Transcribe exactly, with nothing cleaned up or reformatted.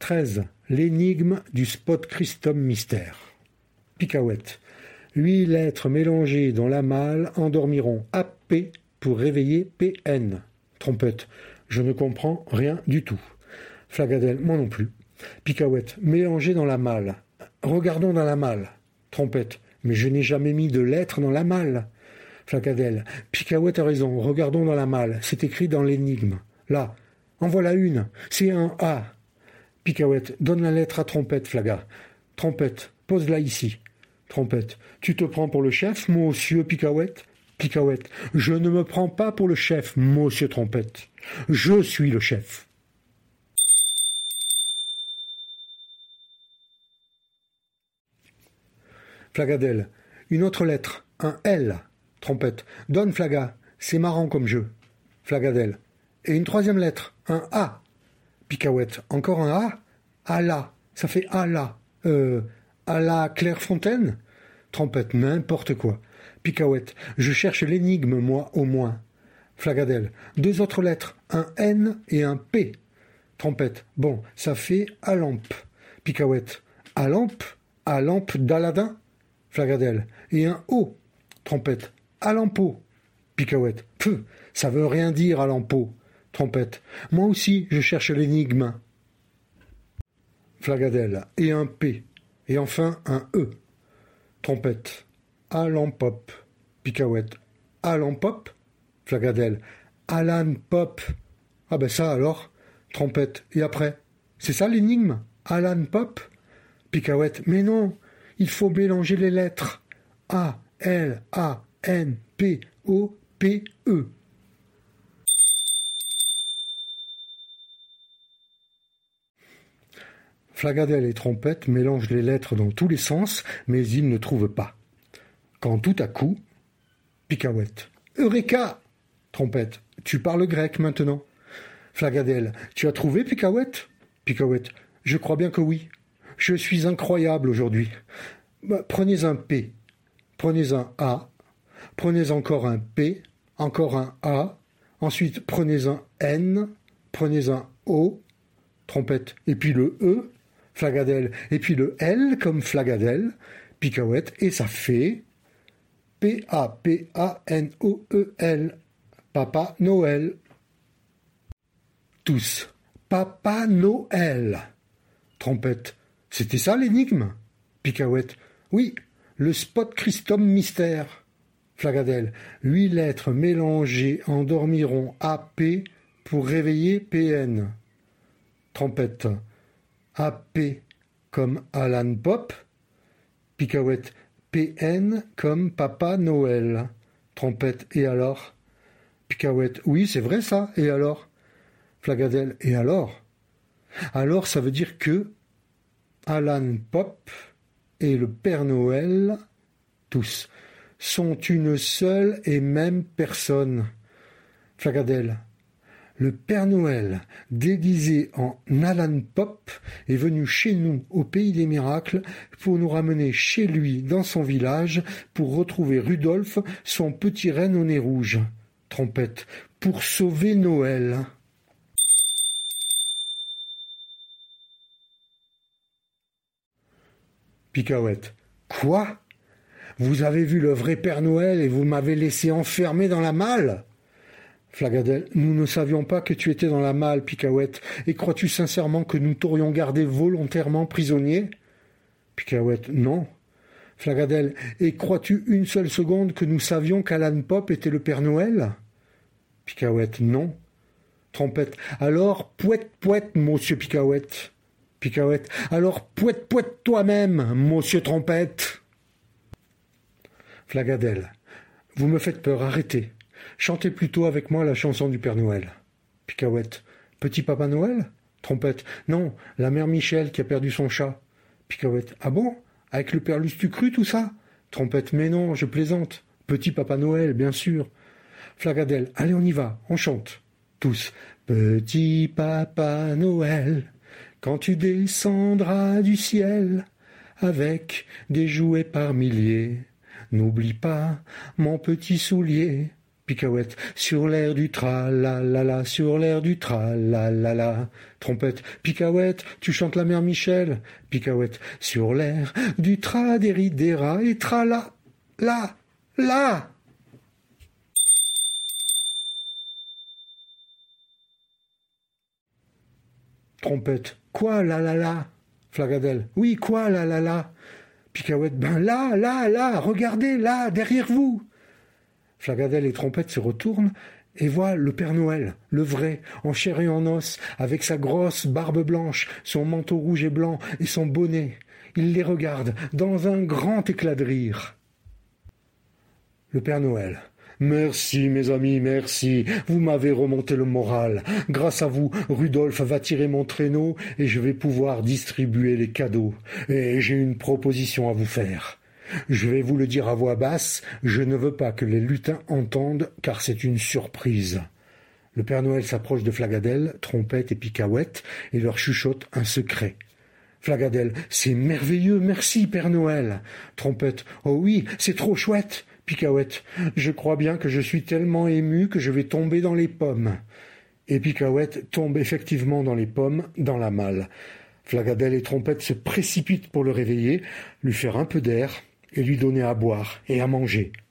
treize. L'énigme du spot Christum mystère. Picaouette. Huit lettres mélangées dans la malle endormiront A P pour réveiller P N. Trompette. Je ne comprends rien du tout. Flagadelle. Moi non plus. Picaouette. Mélangées dans la malle. Regardons dans la malle. Trompette. Mais je n'ai jamais mis de lettres dans la malle. Flagadelle. Picaouette a raison. Regardons dans la malle. C'est écrit dans l'énigme. Là. En voilà une. C'est un A. Picaouette. Donne la lettre à Trompette, Flaga. Trompette. Pose-la ici. Trompette. Tu te prends pour le chef, monsieur Picaouette? Picaouette. Je ne me prends pas pour le chef, monsieur Trompette. Je suis le chef. Flagadelle. Une autre lettre. Un L. Trompette. Donne, Flaga. C'est marrant comme jeu. Flagadelle. Et une troisième lettre. Un A. Picaouette. Encore un A. A là. Ça fait A là. Euh... À la Clairefontaine? Trompette. N'importe quoi. Picaouette. Je cherche l'énigme, moi, au moins. Flagadelle. Deux autres lettres. Un N et un P. Trompette. Bon, ça fait à lampe. Picaouette. À lampe? À lampe d'Aladin? Flagadelle. Et un O. Trompette. À lampeau. Picaouette. Pfff, ça veut rien dire à lampeau. Trompette. Moi aussi, je cherche l'énigme. Flagadelle. Et un P. Et enfin un E. Trompette. À lampop. Picaouette. À lampop. Flagadelle. Alan Pop. Ah ben ça alors. Trompette. Et après? C'est ça l'énigme? Alan Pop? Picaouette. Mais non, il faut mélanger les lettres. A, L, A, N, P, O, P, E. Flagadelle et Trompette mélangent les lettres dans tous les sens, mais ils ne trouvent pas. Quand tout à coup, Picaouette. Eureka! Trompette. Tu parles grec maintenant. Flagadelle. Tu as trouvé, Picaouette? Picaouette. Je crois bien que oui. Je suis incroyable aujourd'hui. Bah, prenez un P. Prenez un A. Prenez encore un P. Encore un A. Ensuite, prenez un N. Prenez un O. Trompette. Et puis le E. Flagadelle. Et puis le L comme Flagadelle. Picaouette. Et ça fait P A P A N O E L. Papa Noël. Tous. Papa Noël. Trompette. C'était ça l'énigme? Picaouette. Oui, le spot Christum mystère. Flagadelle. Huit lettres mélangées endormiront A P pour réveiller P N. Trompette. A P comme Alan Pop. Picaouette. P N comme Papa Noël. Trompette. Et alors? Picaouette. Oui, c'est vrai ça. Et alors? Flagadelle. Et alors? Alors ça veut dire que Alan Pop et le Père Noël, tous, sont une seule et même personne. Flagadelle. Le Père Noël, déguisé en Alan Pop, est venu chez nous, au pays des miracles, pour nous ramener chez lui, dans son village, pour retrouver Rudolphe, son petit renne au nez rouge. Trompette. Pour sauver Noël. Picaouette. Quoi? Vous avez vu le vrai Père Noël et vous m'avez laissé enfermé dans la malle? Flagadelle. Nous ne savions pas que tu étais dans la malle, Picaouette. Et crois-tu sincèrement que nous t'aurions gardé volontairement prisonnier? Picaouette. Non. Flagadelle. Et crois-tu une seule seconde que nous savions qu'Alan Pop était le Père Noël? Picaouette. Non. Trompette. Alors, pouette, pouette, monsieur Picaouette. Picaouette. Alors, pouette, pouette toi-même, monsieur Trompette. Flagadelle. Vous me faites peur, arrêtez. Chantez plutôt avec moi la chanson du Père Noël. Picaouette. Petit Papa Noël? Trompette. Non, la mère Michel qui a perdu son chat. Picaouette. Ah bon? Avec le Père Lustucru, tout ça? Trompette. Mais non, je plaisante. Petit Papa Noël, bien sûr. Flagadelle. Allez, on y va, on chante. Tous. Petit Papa Noël, quand tu descendras du ciel, avec des jouets par milliers, n'oublie pas mon petit soulier. Picaouette, sur l'air du tra-la-la-la, sur l'air du tra-la-la-la. Trompette, Picaouette, tu chantes la mère Michel. Picaouette, sur l'air du tra-déri-déra et tra-la-la-la. Trompette, quoi la-la-la? Flagadelle, oui, quoi la-la-la? Picaouette, ben là, là, là, regardez, là, derrière vous. Flagadelle et Trompette se retournent et voient le Père Noël, le vrai, en chair et en os, avec sa grosse barbe blanche, son manteau rouge et blanc et son bonnet. Il les regarde dans un grand éclat de rire. Le Père Noël. Merci, mes amis, merci. Vous m'avez remonté le moral. Grâce à vous, Rudolph va tirer mon traîneau et je vais pouvoir distribuer les cadeaux. Et j'ai une proposition à vous faire. Je vais vous le dire à voix basse, je ne veux pas que les lutins entendent, car c'est une surprise. Le Père Noël s'approche de Flagadelle, Trompette et Picaouette et leur chuchote un secret. Flagadelle, c'est merveilleux, merci Père Noël. Trompette, oh oui, c'est trop chouette. Picaouette, je crois bien que je suis tellement ému que je vais tomber dans les pommes. Et Picaouette tombe effectivement dans les pommes, dans la malle. Flagadelle et Trompette se précipitent pour le réveiller, lui faire un peu d'air et lui donner à boire et à manger.